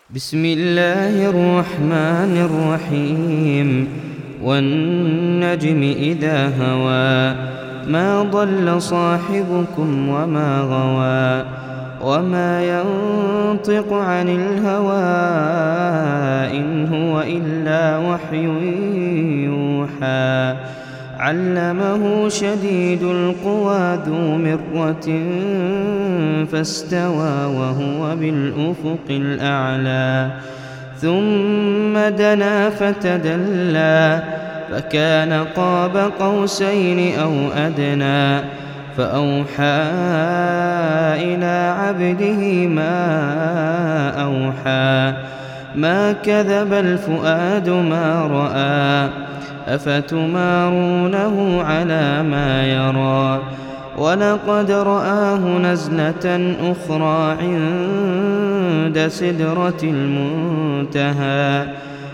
بسم الله الرحمن الرحيم والنجم إذا هوى ما ضل صاحبكم وما غوى وما ينطق عن الهوى إن هو إلا وحي يوحى علمه شديد القوى ذو مرة فاستوى وهو بالأفق الأعلى ثم دنا فتدلى فكان قاب قوسين أو أدنى فأوحى إلى عبده ما أوحى ما كذب الفؤاد ما رأى أفتمارونه على ما يرى ولقد رآه نزلة أخرى عند سدرة المنتهى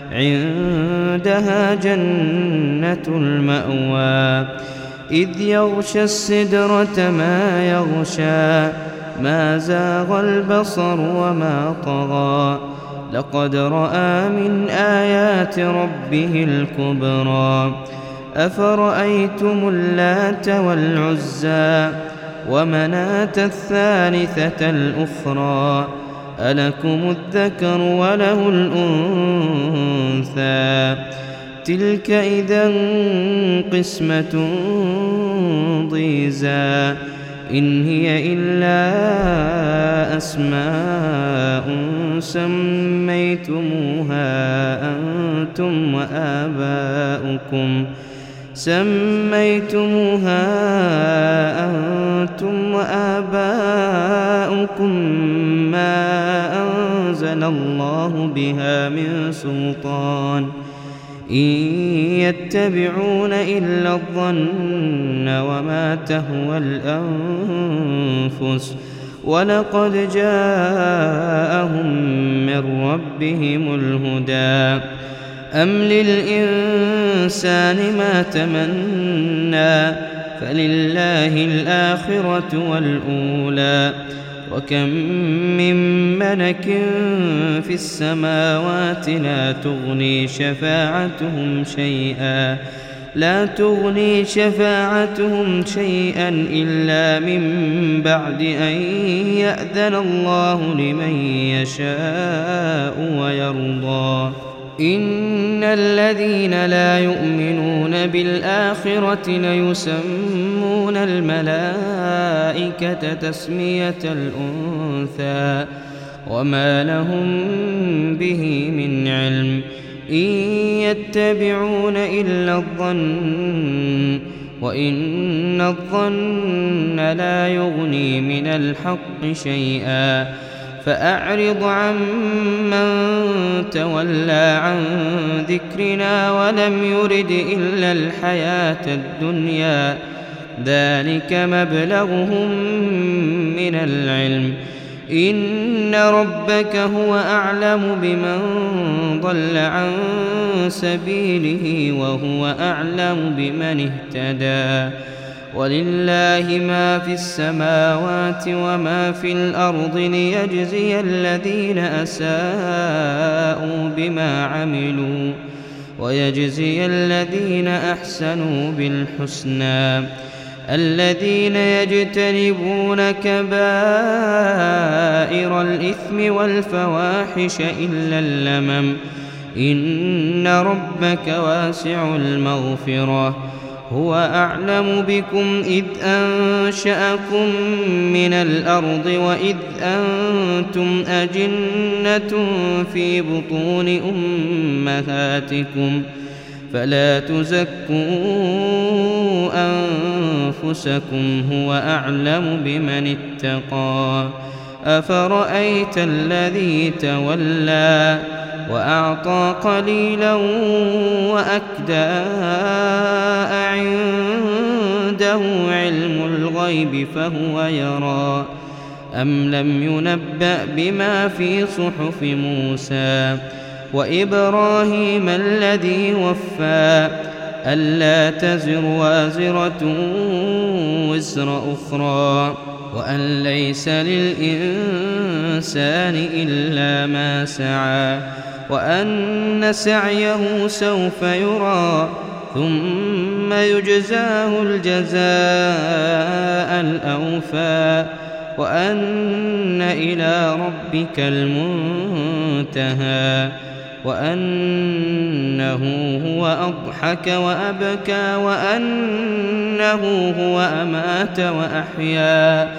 عندها جنة المأوى إذ يغشى السدرة ما يغشى ما زاغ البصر وما طغى لقد رأى من آيات ربه الكبرى أفرأيتم اللات والعزى ومناة الثالثة الأخرى ألكم الذكر وله الأنثى تلك إذا قسمة ضيزى إن هي إلا أسماء سميتموها أنتم وآباؤكم ما أنزل الله بها من سلطان إن يتبعون إلا الظن وما تهوى الأنفس ولقد جاءهم من ربهم الهدى أم للإنسان ما تمنى فلله الآخرة والأولى وكم من ملك في السماوات لا تغني شفاعتهم شيئا إلا من بعد أن يأذن الله لمن يشاء ويرضى إن الذين لا يؤمنون بالآخرة ليسمون الملائكة تسمية الأنثى وما لهم به من علم إن يتبعون إلا الظن وإن الظن لا يغني من الحق شيئا فأعرض عمن تولى عن ذكرنا ولم يرد إلا الحياة الدنيا ذلك مبلغهم من العلم إن ربك هو أعلم بمن ضل عن سبيله وهو أعلم بمن اهتدى ولله ما في السماوات وما في الأرض ليجزي الذين أساءوا بما عملوا ويجزي الذين أحسنوا بالحسنى الذين يجتنبون كبائر الإثم والفواحش إلا اللمم إن ربك واسع المغفرة هو أعلم بكم إذ أنشأكم من الأرض وإذ أنتم أجنة في بطون أمهاتكم فلا تزكوا أنفسكم هو أعلم بمن اتقى أفرأيت الذي تولى وأعطى قليلا وأكدى عنده علم الغيب فهو يرى أم لم ينبأ بما في صحف موسى وإبراهيم الذي وفى ألا تزر وازرة وزر أخرى وأن ليس للإنسان إلا ما سعى وأن سعيه سوف يرى ثم يجزاه الجزاء الأوفى وأن إلى ربك المنتهى وأنه هو أضحك وأبكى وأنه هو أمات وأحيا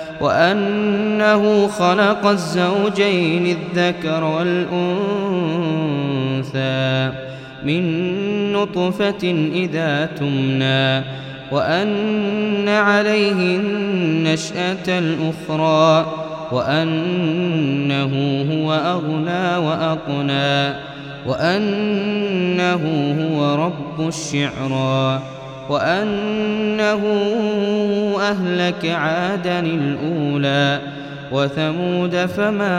وأنه خلق الزوجين الذكر والأنثى من نطفة إذا تمنى وأن عليه النشأة الأخرى وأنه هو أغنى وأقنى وأنه هو رب الشعرى وأنه أهلك عادا الأولى وثمود فما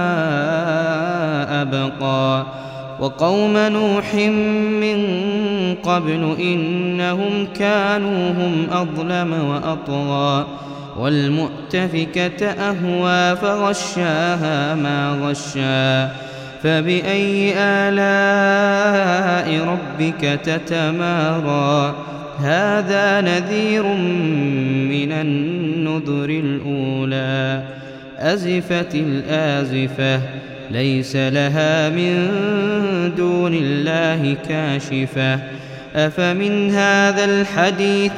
أبقى وقوم نوح من قبل إنهم كانوا هم أظلم وأطغى والمؤتفكة أهوى فغشاها ما غشا فبأي آلاء ربك تتمارى هذا نذير من النذر الأولى أزفت الآزفة ليس لها من دون الله كاشفة أفمن هذا الحديث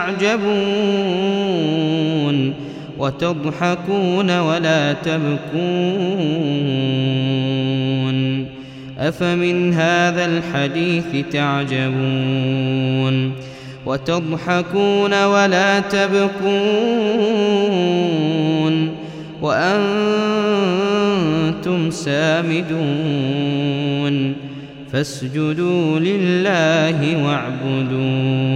تعجبون وتضحكون ولا تبكون أفمن هذا الحديث تعجبون وتضحكون ولا تبكون وأنتم سامدون فاسجدوا لله واعبدوا